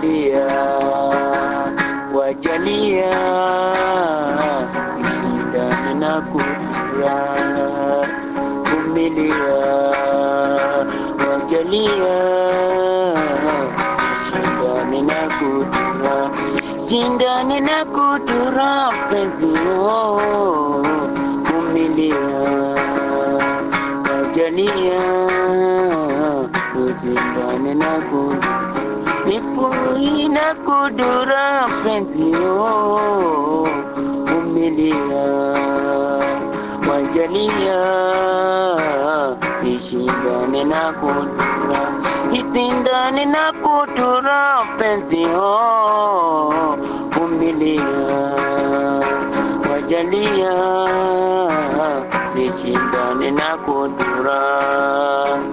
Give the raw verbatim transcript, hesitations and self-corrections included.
vumilia, wajalia ushindane na kudura. Vumilia, wajalia ushindane na kudura. Shindane na kudura penzi, oh, vumilia, wajalia ushindane na kudura. Nipui na kudura penzi, oh, vumilia, wajalia ushindane na kudura. Ishindane na kudura penzi, oh, vumilia, wajalia ushindane na kudura.